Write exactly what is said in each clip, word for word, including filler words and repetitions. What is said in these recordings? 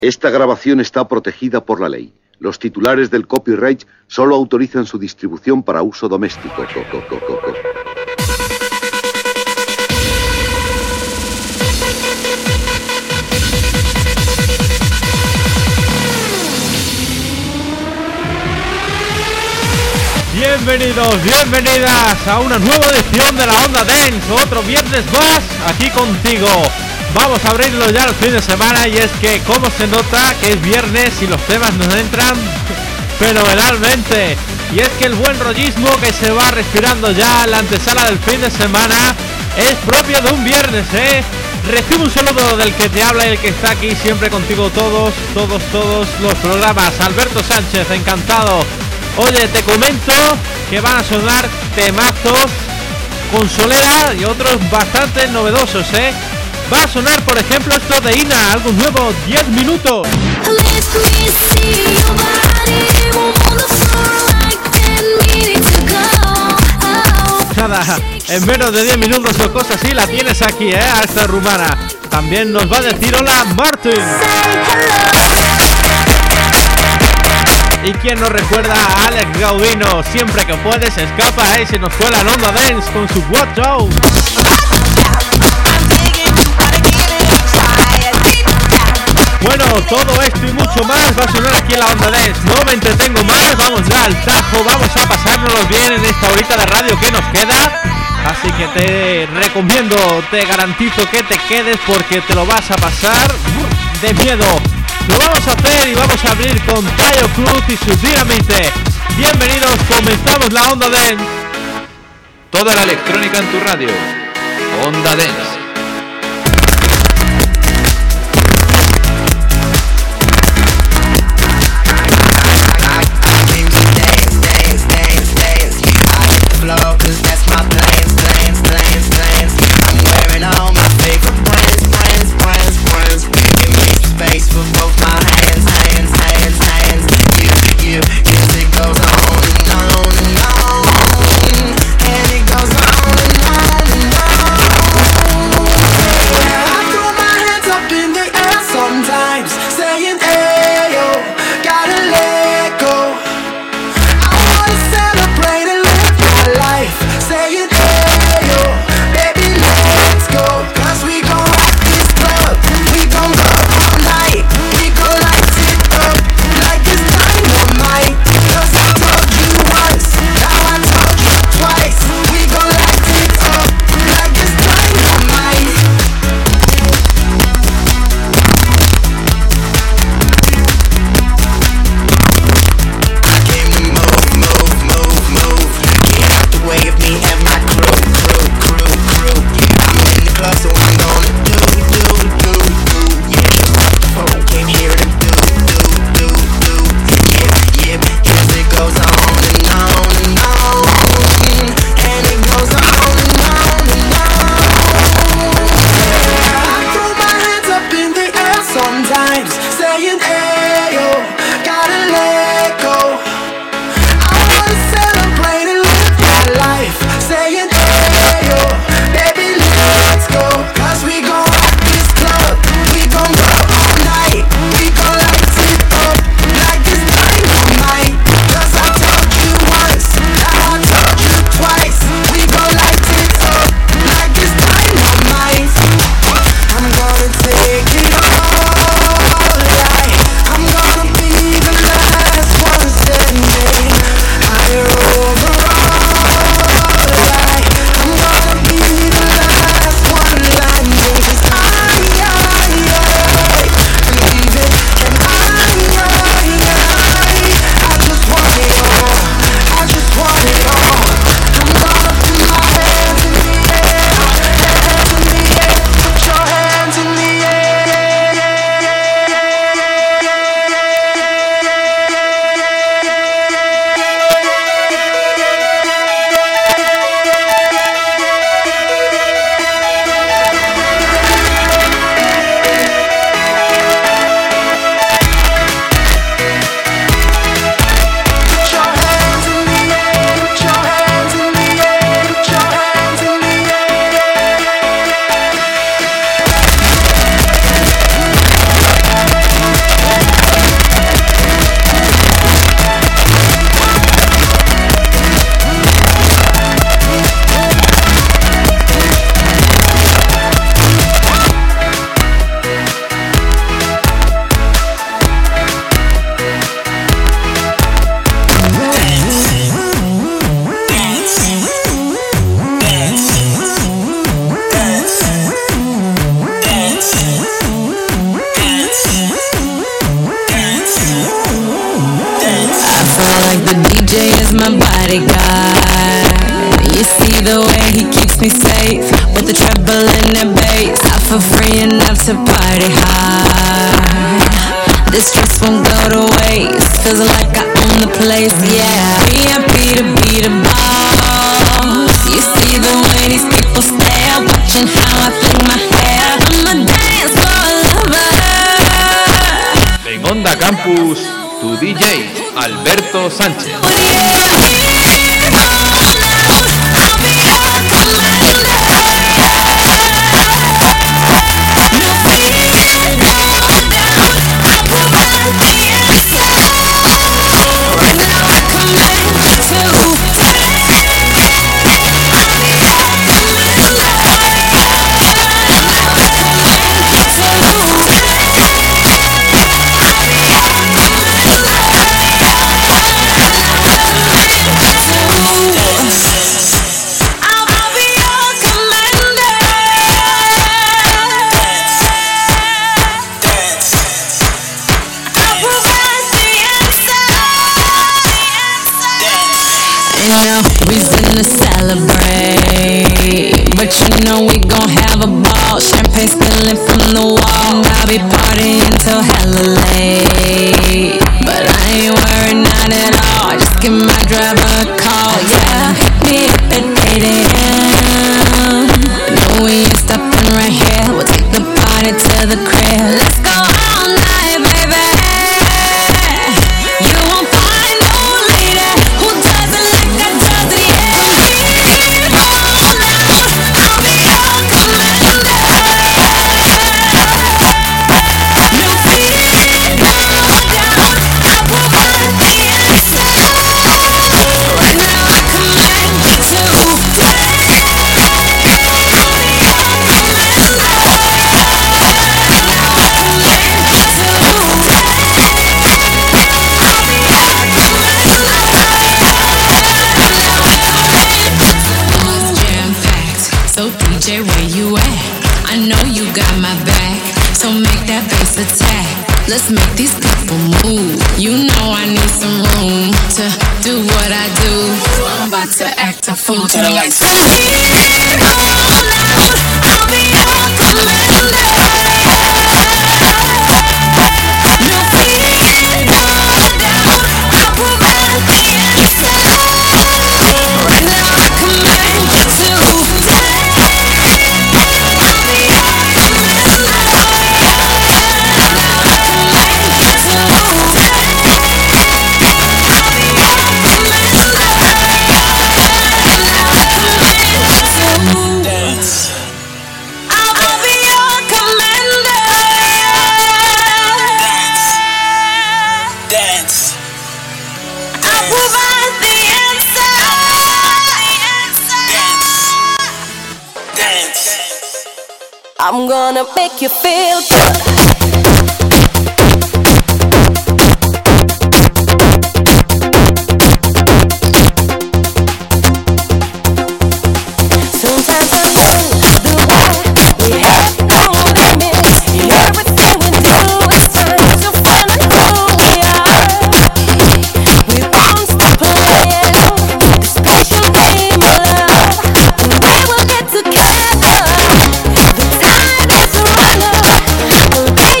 Esta grabación está protegida por la ley. Los titulares del copyright solo autorizan su distribución para uso doméstico. Bienvenidos, bienvenidas a una nueva edición de la Onda Dance. Otro viernes más aquí contigo. Vamos a abrirlo ya el fin de semana y es que como se nota que es viernes y los temas nos entran fenomenalmente. Y es que el buen rollismo que se va respirando ya en la antesala del fin de semana es propio de un viernes, ¿eh? Recibo un saludo del que te habla y el que está aquí siempre contigo todos, todos, todos los programas. Alberto Sánchez, encantado. Oye, te comento que van a sonar temazos con solera y otros bastante novedosos, ¿eh? Va a sonar, por ejemplo, esto de Ina, algo nuevo, diez minutos. Nada, en menos de diez minutos o cosas así la tienes aquí, ¿eh? A esta rumana. También nos va a decir hola Martin. Y quien nos recuerda a Alex Gaudino, siempre que puedes escapa, ¿eh? Se nos fue la Onda Dance con su Watch Out. Bueno, todo esto y mucho más va a sonar aquí en la Onda Dance. No me entretengo más, vamos ya al tajo, vamos a pasárnoslo bien en esta horita de radio que nos queda. Así que te recomiendo, te garantizo que te quedes porque te lo vas a pasar de miedo. Lo vamos a hacer y vamos a abrir con Tayo Cruz y su Dynamite. Bienvenidos, comenzamos la Onda Dance. Toda la electrónica en tu radio. Onda Dance. my bodyguard. You see the way he keeps me safe, with the treble and the bass. I feel free enough to party hard. This stress won't go to waste, feels like I own the place, yeah. V I P to be the boss. You see the way these people stare, watching how I fling my hair. I'm a dance floor lover. En Onda Campus, tu D J, Alberto Sánchez. But you know we gon' have a ball. Champagne spilling from the wall. I'll be partying till hella late, but I ain't worried, not at all. Just give my driver a call, yeah. Hit me up at eight a.m. No, we ain't stopping right here. We'll take the party to the crib. Let's go all night, baby. You won't find no lady who does it like I does it, yeah. Let's make these people move. You know I need some room to do what I do. I'm about to act a fool to the lights. From here on out, I'll be your commander. No fear, no doubt, I'll provide the answer. Right now I command you to I'm gonna make you feel good. Baby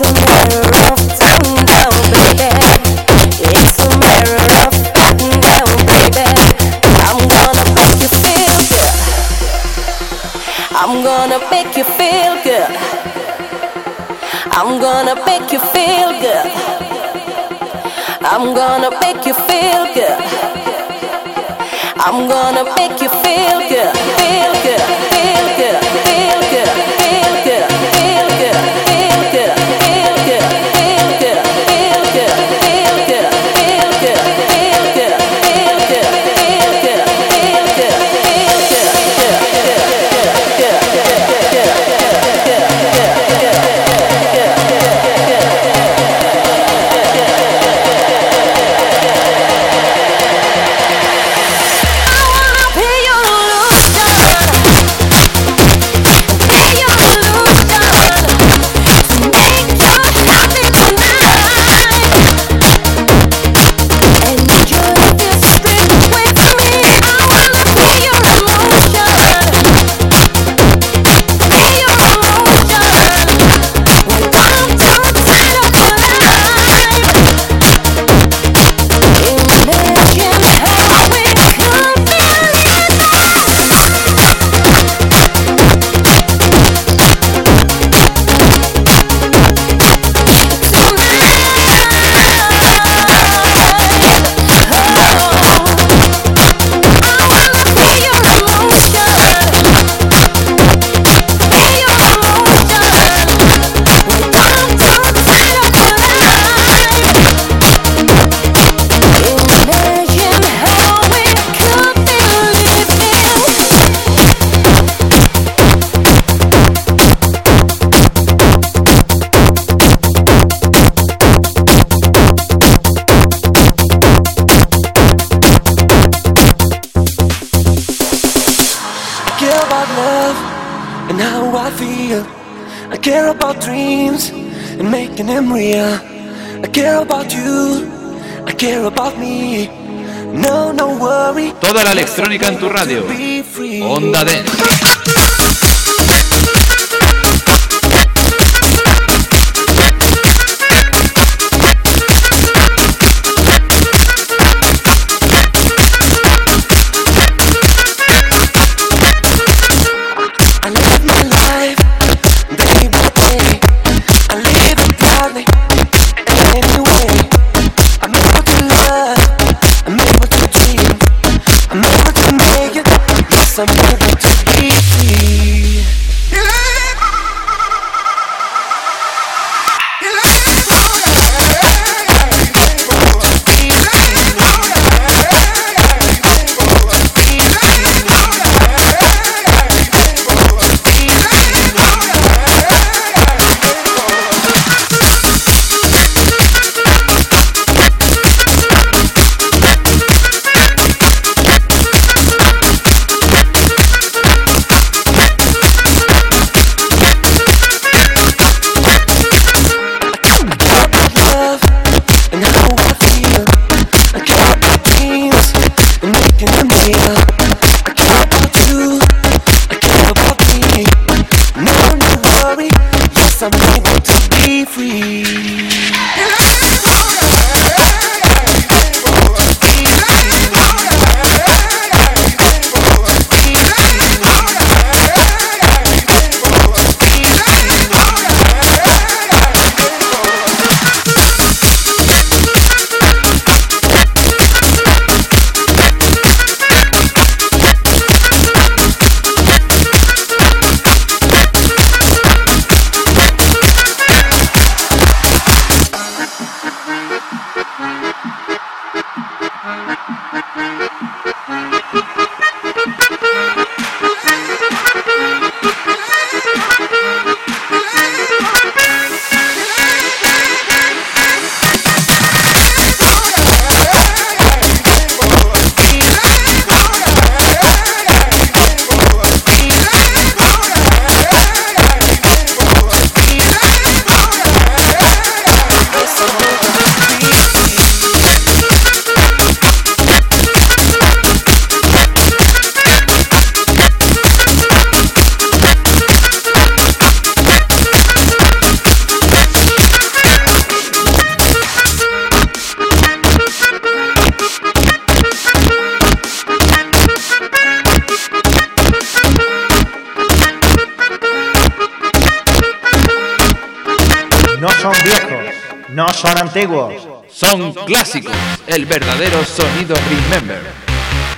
Toda la electrónica en tu radio. Onda Dance. I'm able to be free. viejos, no son antiguos. Son clásicos, el verdadero sonido Remember.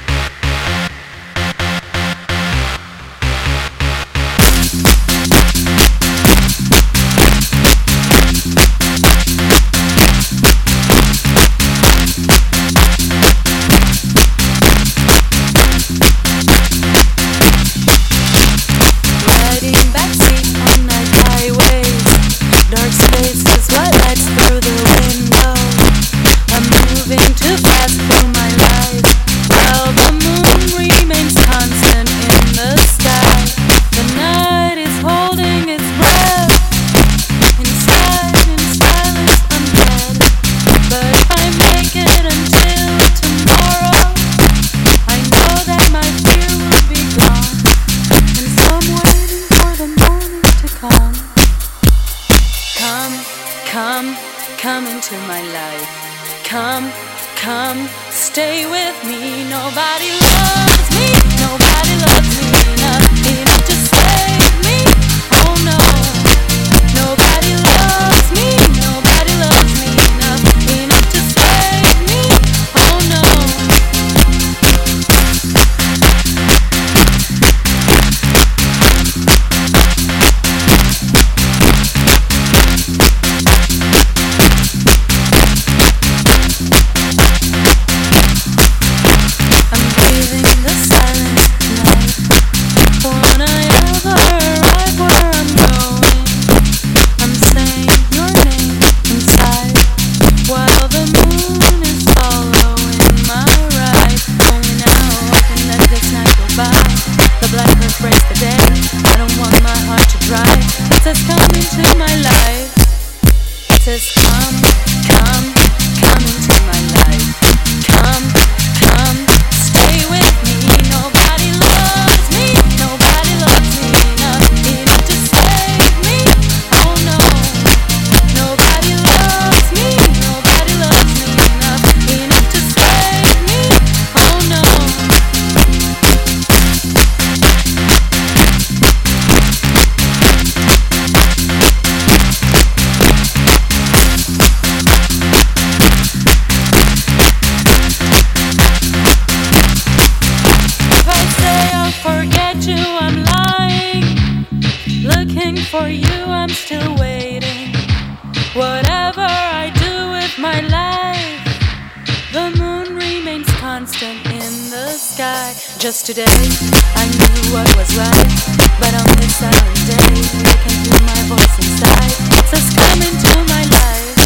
Just today, I knew what was right, but on this silent day, I can hear my voice inside. It says, come into my life.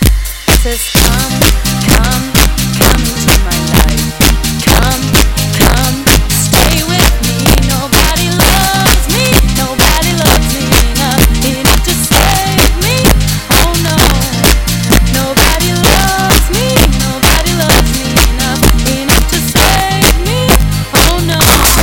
It says, come, come, come into my life. Come, come, stay with me. Nobody loves me, nobody loves me enough, enough to save me. Oh no, nobody loves me, nobody loves me enough, enough to save me. Oh no.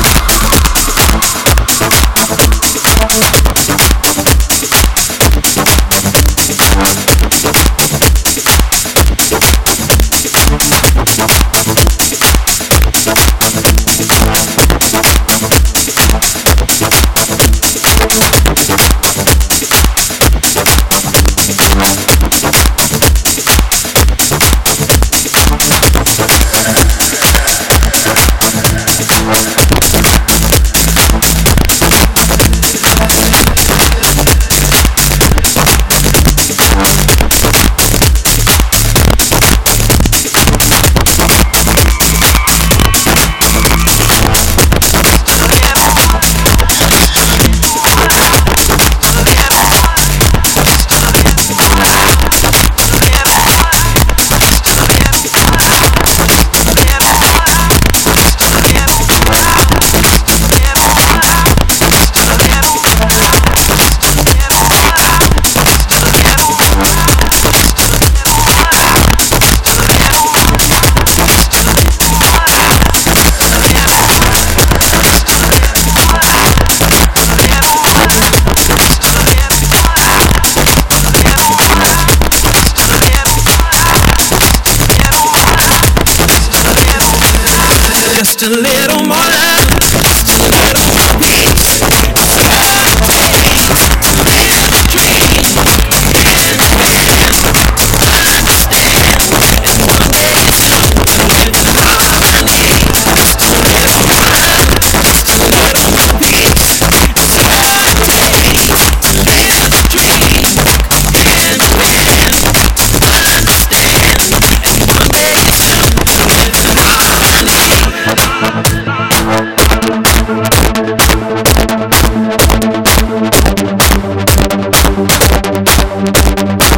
Just a little more love, just a little more peace. Love, dream, dream, dream.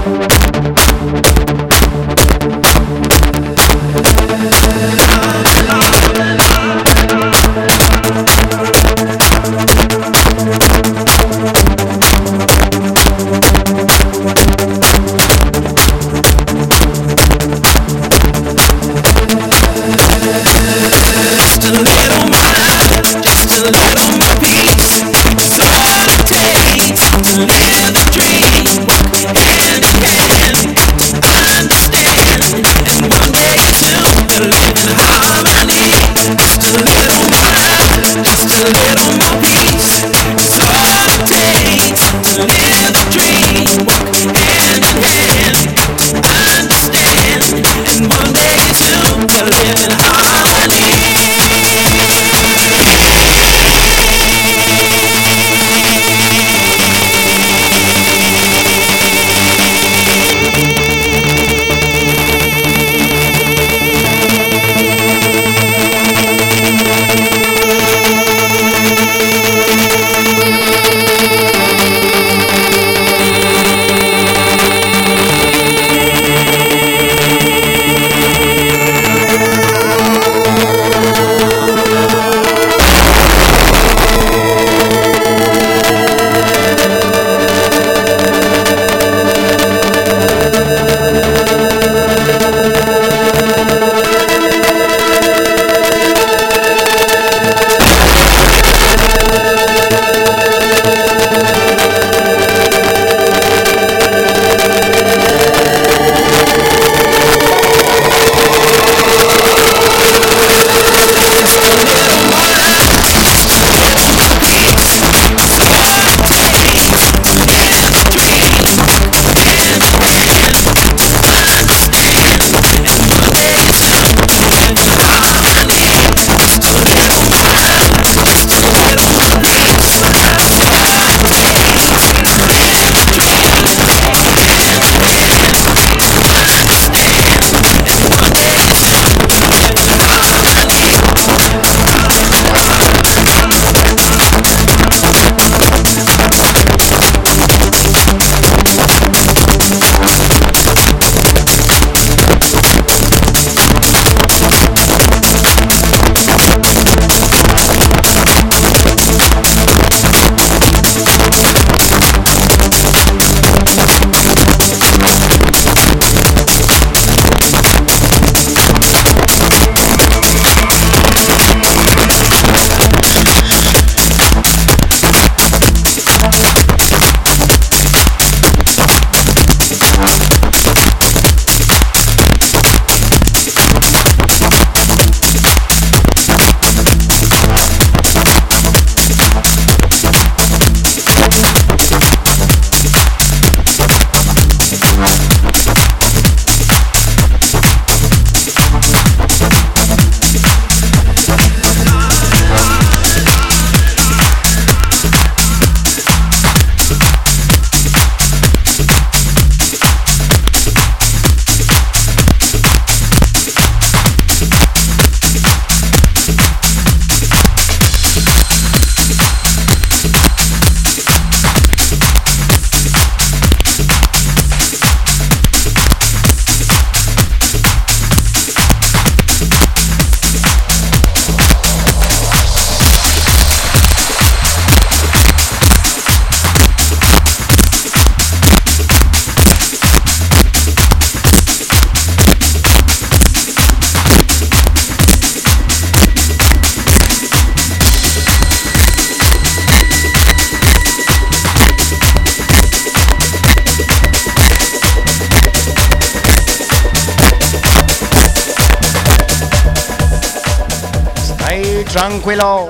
tranquilo.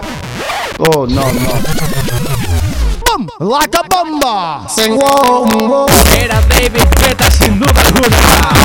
Oh, no, no. Boom, like a bomba. Sing whoa, whoa. Era David Guetta sin duda alguna.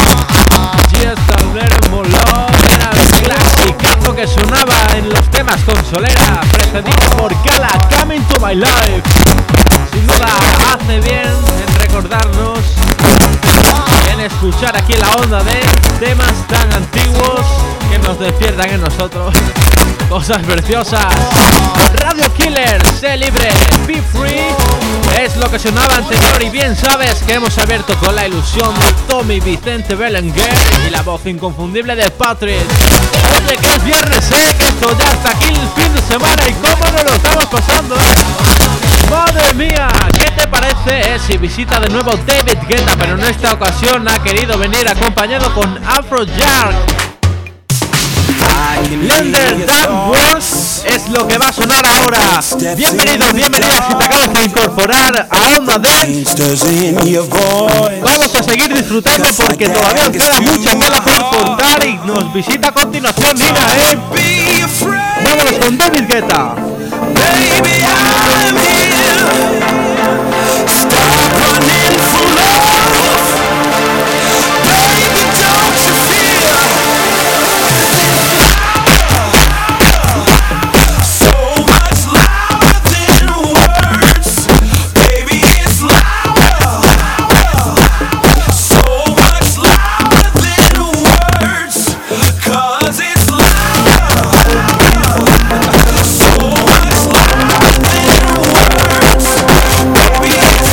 Just a Little More Love era el clasicazo que sonaba en los temas consolera, precedido por Gala, Coming to My Life. Sin duda hace bien en recordarnos, en escuchar aquí en la onda de temas tan antiguos que nos despiertan en nosotros cosas preciosas. Radio Killer, sé libre, be free, es lo que sonaba anterior. Y bien sabes que hemos abierto con la ilusión de Tommy Vicente Belenguer y la voz inconfundible de Patrick. Oye, que es viernes, eh, que esto ya está aquí el fin de semana y cómo nos lo estamos pasando, eh. Madre mía, ¿qué te parece eh, si visita de nuevo David Guetta, pero en esta ocasión ha querido venir acompañado con Afrojack? Lender That Works es lo que va a sonar ahora. Bienvenidos, bienvenidas si te acabas de incorporar a Onda Dance. Vamos a seguir disfrutando porque todavía queda mucha tela por cortar y nos visita a continuación Nina, eh. Vámonos con David Guetta. Baby, I'm here. Stop running from love. Baby, don't you fear? So much louder than words. Baby, it's louder. So much louder than words. 'Cause it's louder. So much louder than words. Baby, it's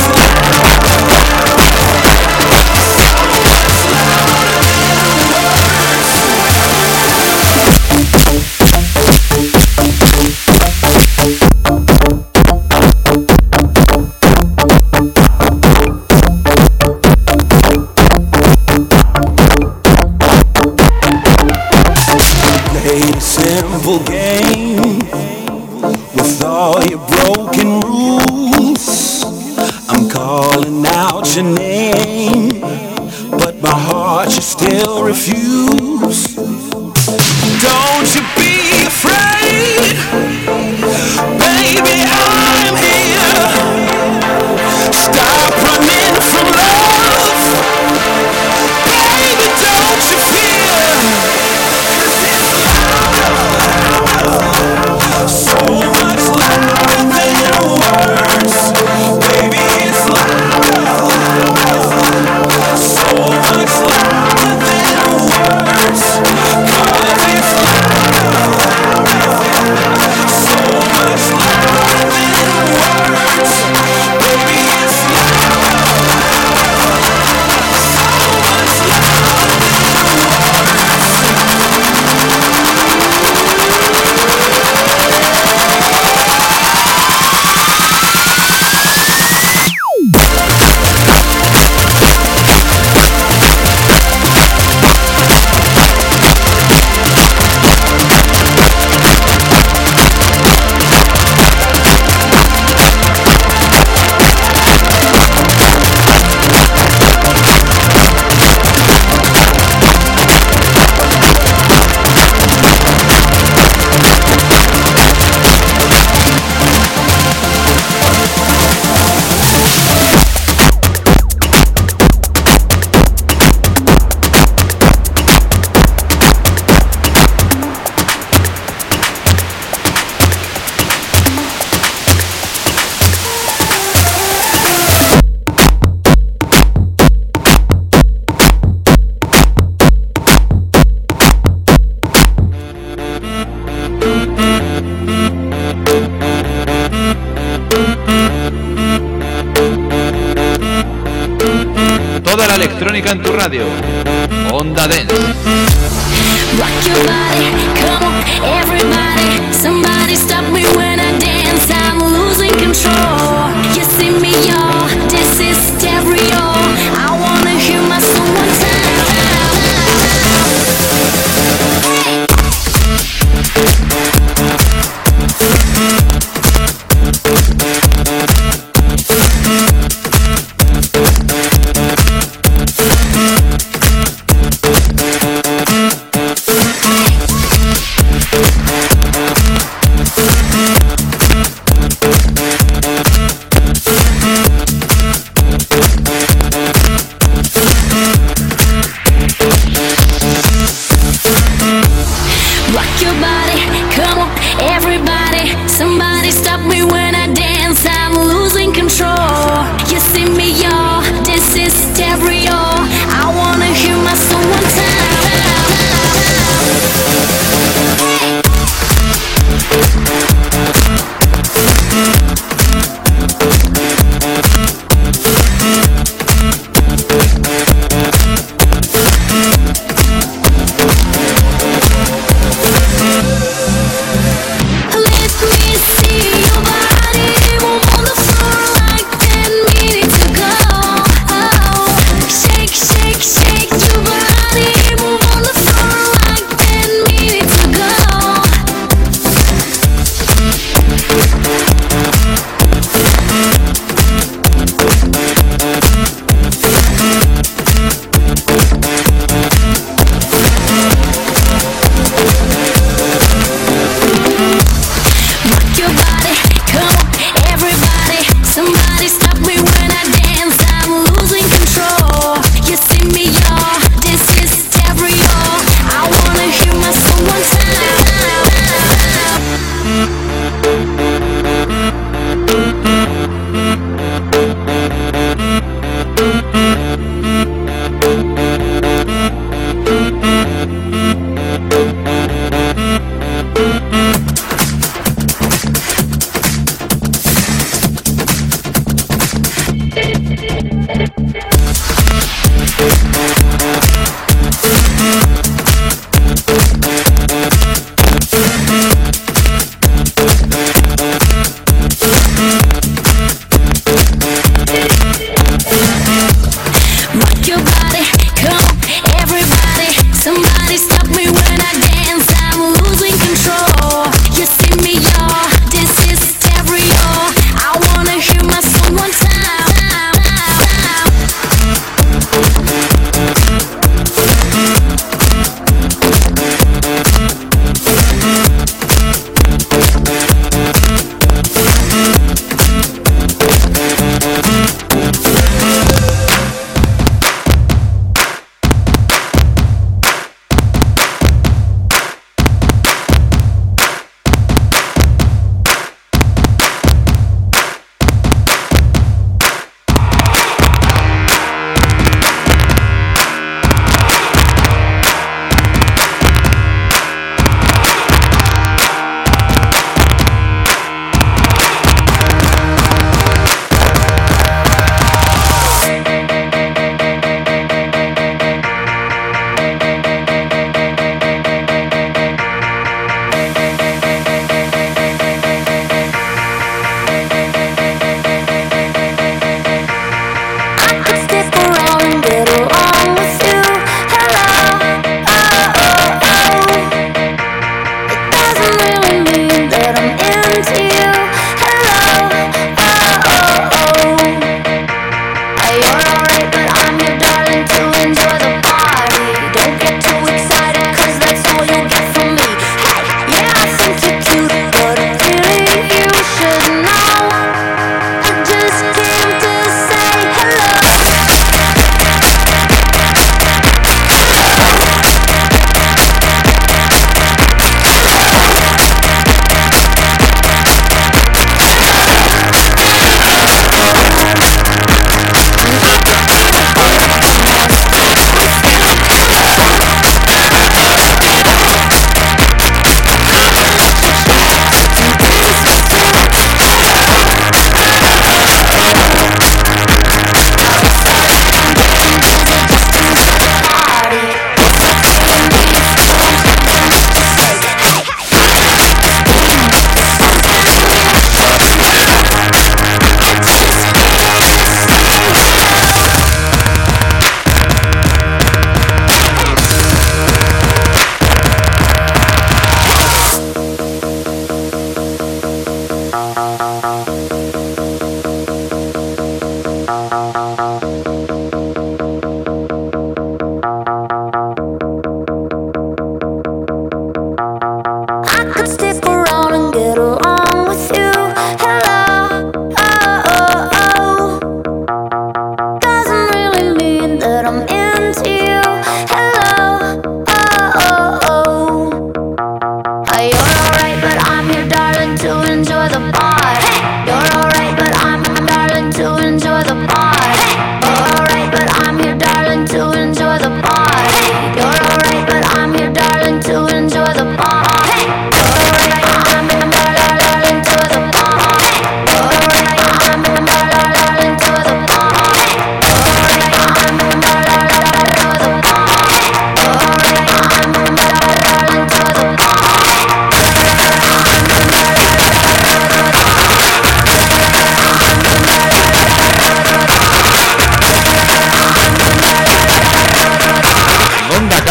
played a simple game with all your broken rules. I'm calling out your name, but my heart you still refuse. Don't you be afraid, baby, I'm here. Stop running from love, baby, don't you fear? So much louder than words, baby, it's louder. So much louder than words, 'cause it's louder. So much louder than words, baby, it's louder. So much louder Toda la electrónica en tu radio. Onda Dance. Rock your body, come on, everybody. Somebody stop me when I dance. I'm losing control. You see me, y'all. This is stereo. I wanna hear my song one time.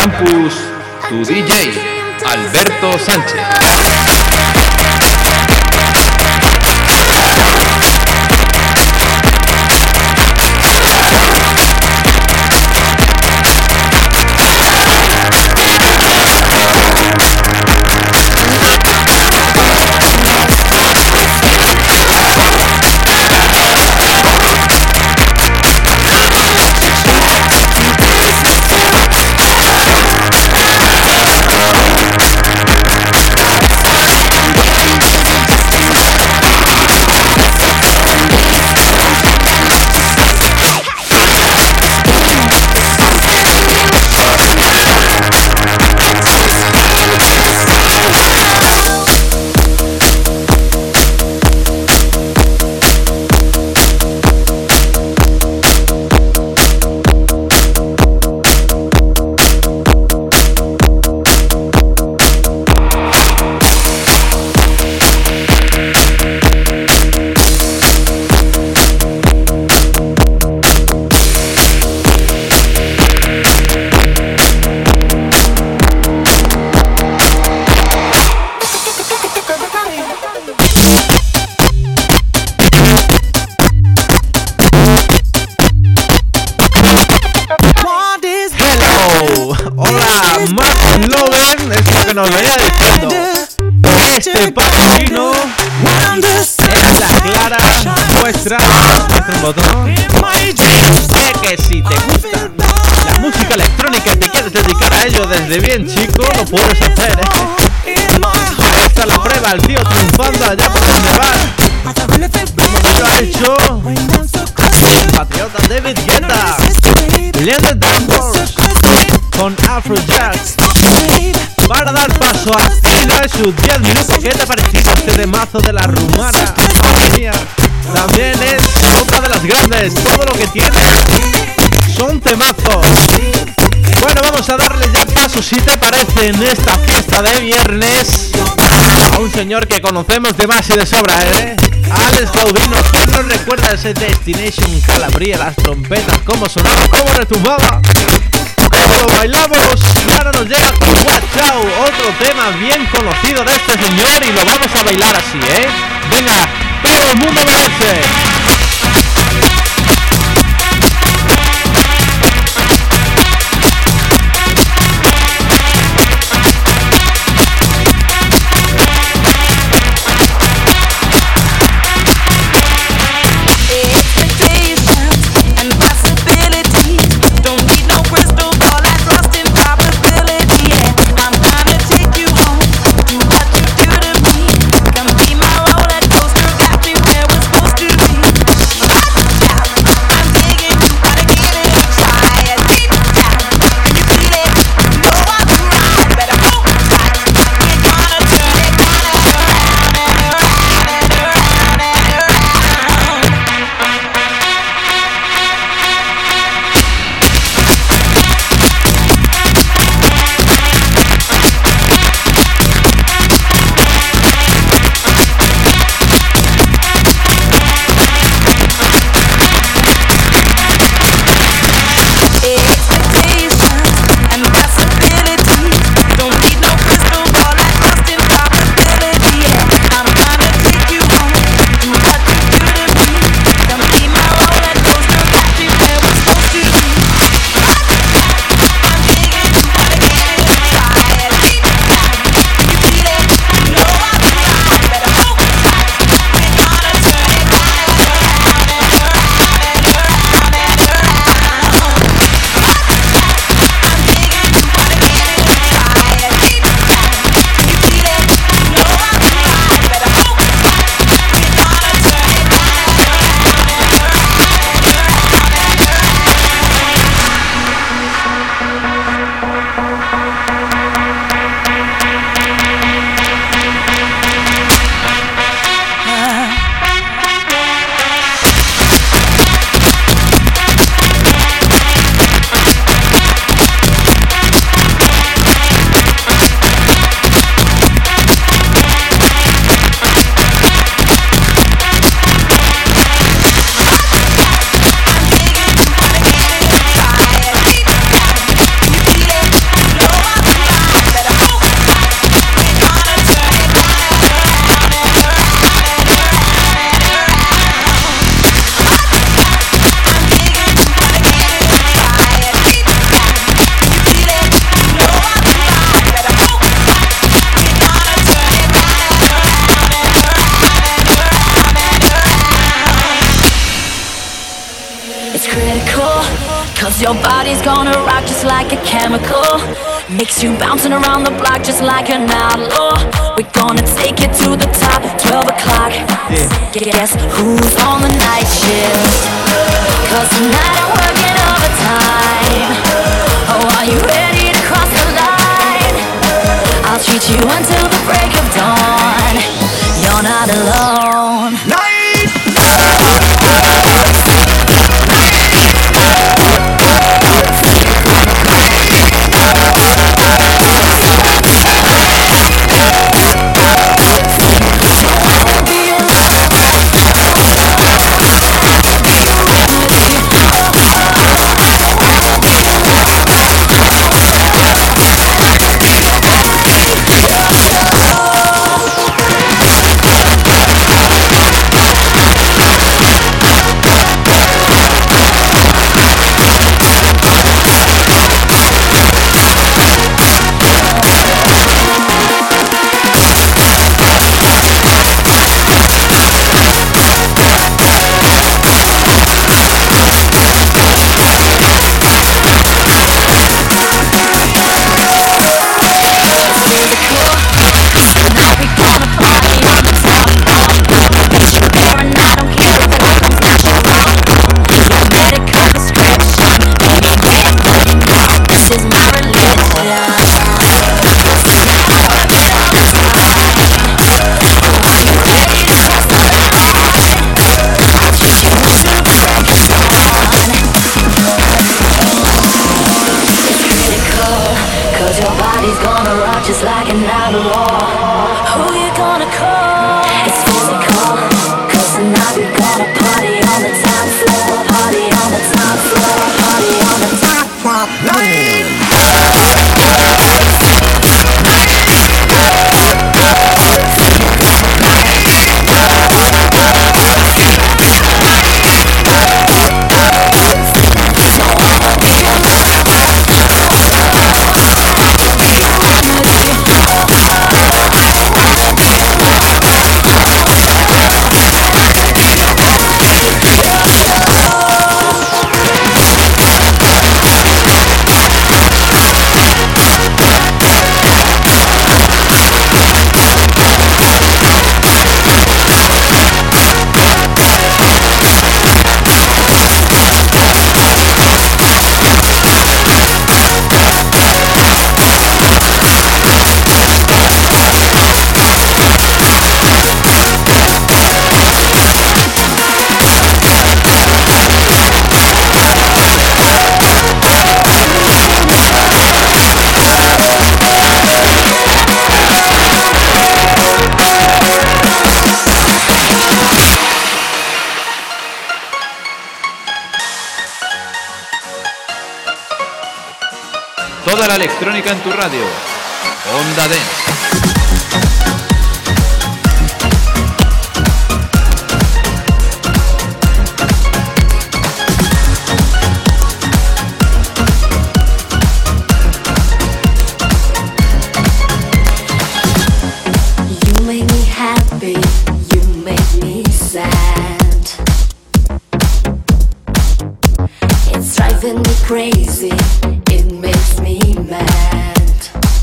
Campus, tu D J, Alberto Sánchez. Nos venía diciendo este patrocino es la clara muestra muestra un botón de que si te gusta la música electrónica y te quieres dedicar a ello desde bien chico, lo puedes hacer, ¿eh? Esta es la prueba, el tío triunfando allá por donde va, como lo ha hecho el patriota David Guetta, Leonard Danvers con Afrojack, para dar paso a Tina sus diez minutos. ¿Qué te ha parecido este temazo de la rumana? Madre mía, también es otra de las grandes. Todo lo que tiene son temazos. Bueno, vamos a darle ya paso, si te parece, en esta fiesta de viernes a un señor que conocemos de más y de sobra, ¿eh? Alex Gaudino. ¿Quién nos recuerda ese Destination Calabria? Las trompetas, cómo sonaba, cómo retumbaba, cómo lo bailamos. Y ahora nos llega con Watch Out, otro tema bien conocido de este señor, y lo vamos a bailar así, ¿eh? Venga, todo el mundo merece. Come be my roller coaster, got me where we're supposed to be. Cause your body's gonna rock just like a chemical. Makes you bouncing around the block just like an outlaw. We're gonna take it to the top, twelve o'clock. Yeah. Guess who's on the night shift? Cause tonight I'm working overtime. Oh, are you ready to cross the line? I'll treat you until the break of dawn. You're not alone. Night! Just like an outlaw. Who you gonna call? It's physical. Cause tonight we gonna party on the top floor. Party on the top floor. Party on the top floor. Toda la electrónica en tu radio. Onda Dance. Crazy, it makes me mad.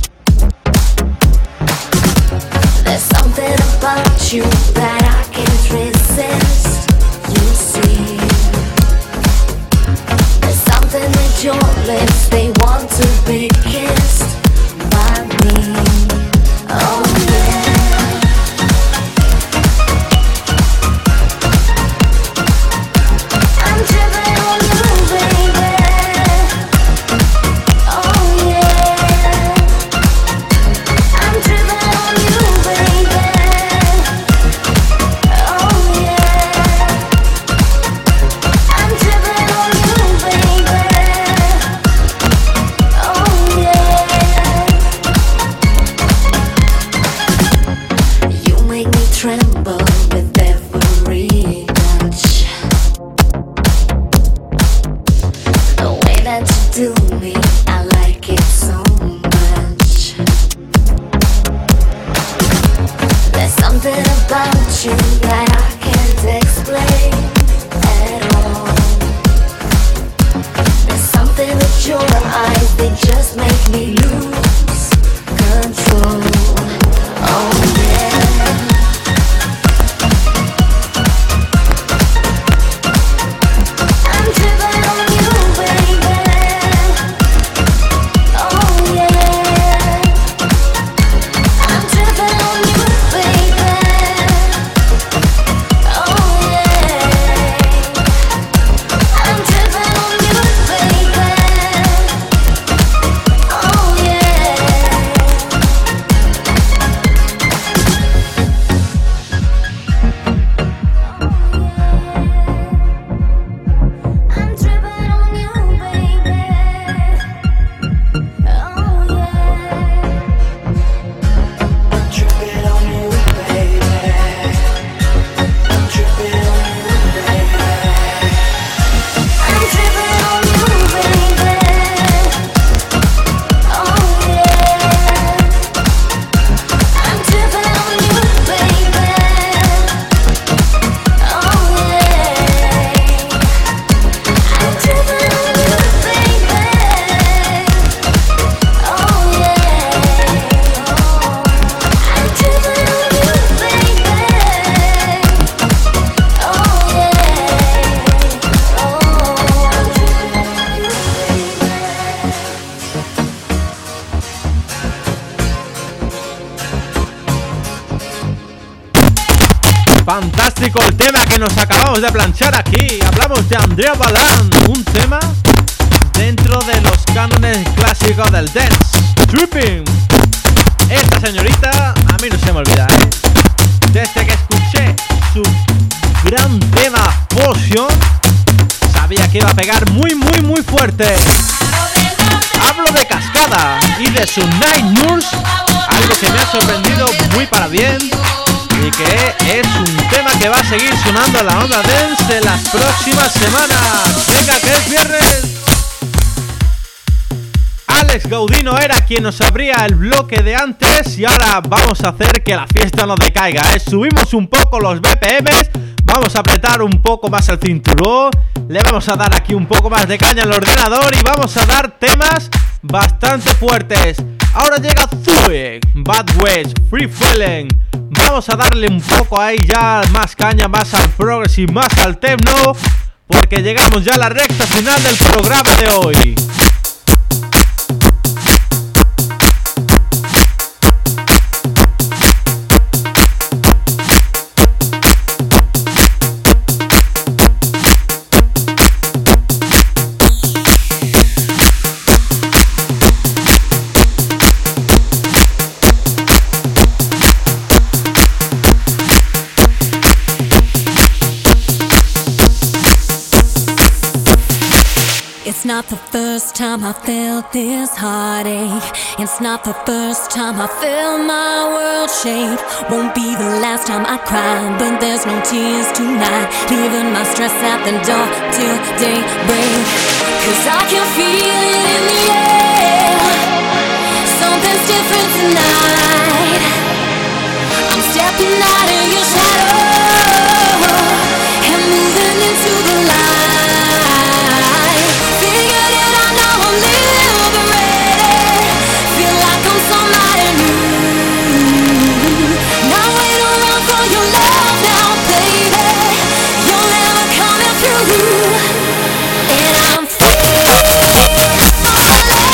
There's something about you that I can't resist. You see, there's something with your lips, they want to be kissed by me. Oh yeah. I'm driven on you, baby. Yeah. Fantástico el tema que nos acabamos de planchar aquí. Hablamos de Andrea Balán, un tema dentro de los cánones clásicos del dance, Tripping. Esta señorita a mí no se me olvida, ¿eh? Desde que escuché su gran tema Potion, sabía que iba a pegar muy muy muy fuerte. Hablo de Cascada y de su Night Nurse, algo que me ha sorprendido muy para bien y que es un tema que va a seguir sonando en la onda dance en las próximas semanas. Venga, que es viernes. Alex Gaudino era quien nos abría el bloque de antes y ahora vamos a hacer que la fiesta no decaiga, ¿eh? Subimos un poco los B P Ms, vamos a apretar un poco más el cinturón, le vamos a dar aquí un poco más de caña al ordenador y vamos a dar temas bastante fuertes. Ahora llega Zue, Bad West, Free Feeling. Vamos a darle un poco ahí ya más caña, más al progressive, más al techno, porque llegamos ya a la recta final del programa de hoy. It's not the first time I felt this heartache. It's not the first time I felt my world shake. Won't be the last time I cry, but there's no tears tonight. Leaving my stress at the door till daybreak. Cause I can feel it in the air. Something's different tonight. I'm stepping out of your shadow and moving into the light. And I'm free.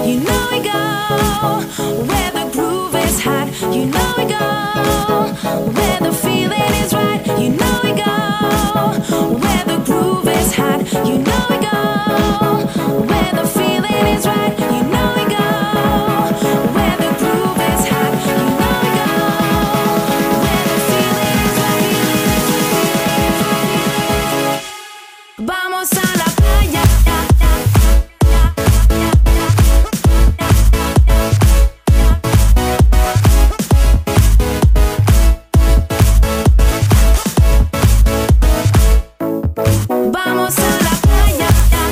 You know we go where the groove is hot. You know we go where the feeling is right. You know we go where the groove is hot. You know we go where the feeling is right. You know we go where the groove is hot. You know we go where the feeling is right. Vamos a la playa. Vamos a la playa.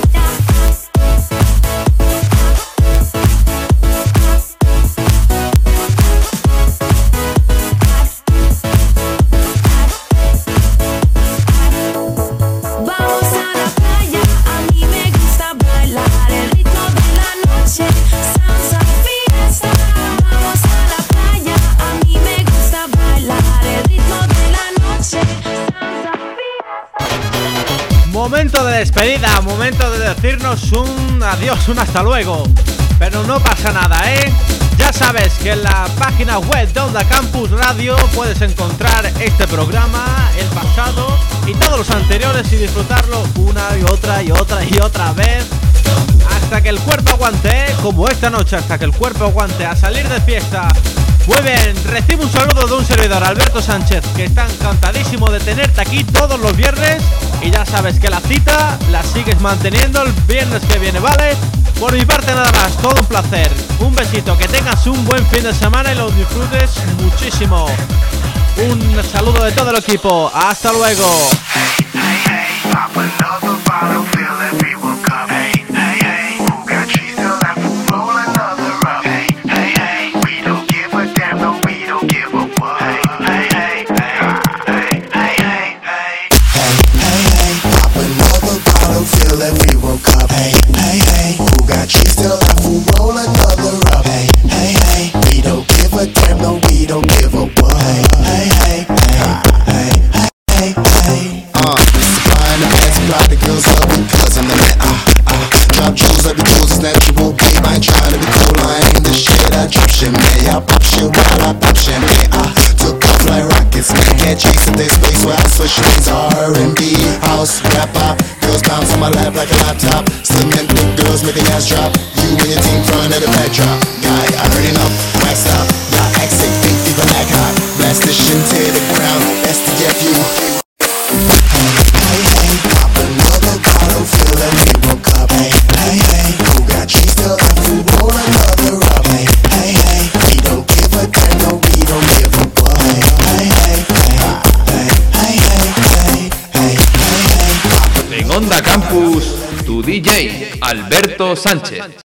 Vamos a la playa, a mí me gusta bailar el ritmo de la noche, salsa, fiesta. Vamos a la playa, a mí me gusta bailar el ritmo de la noche, salsa, fiesta. Momento de despedida, momento de decirnos un adiós, un hasta luego. Pero no pasa nada, ¿eh? Ya sabes que en la página web de Onda Campus Radio puedes encontrar este programa, el pasado y todos los anteriores y disfrutarlo una y otra y otra y otra vez hasta que el cuerpo aguante, ¿eh? Como esta noche, hasta que el cuerpo aguante a salir de fiesta. Muy bien, recibo un saludo de un servidor, Alberto Sánchez, que está encantadísimo de tenerte aquí todos los viernes. Y ya sabes que la cita la sigues manteniendo el viernes que viene, ¿vale? Por mi parte nada más, todo un placer. Un besito, que tengas un buen fin de semana y lo disfrutes muchísimo. Un saludo de todo el equipo, hasta luego. Like a laptop, cement with girls make the ass drop. You and your team front of the backdrop. Guy, I heard enough, wax out. Y'all act sick, think even act hot. Blast this shit to the ground, S T F U. Hey, hey, pop another bottle, feel that we woke up. Hey, hey, hey, who got cheese still left? Who roll another up? Hey, hey, hey, we don't give a damn, no, we don't give a fuck. Hey, hey, hey, hey, hey, hey, hey, hey, hey. En Onda Campus, tu D J, Alberto Sánchez.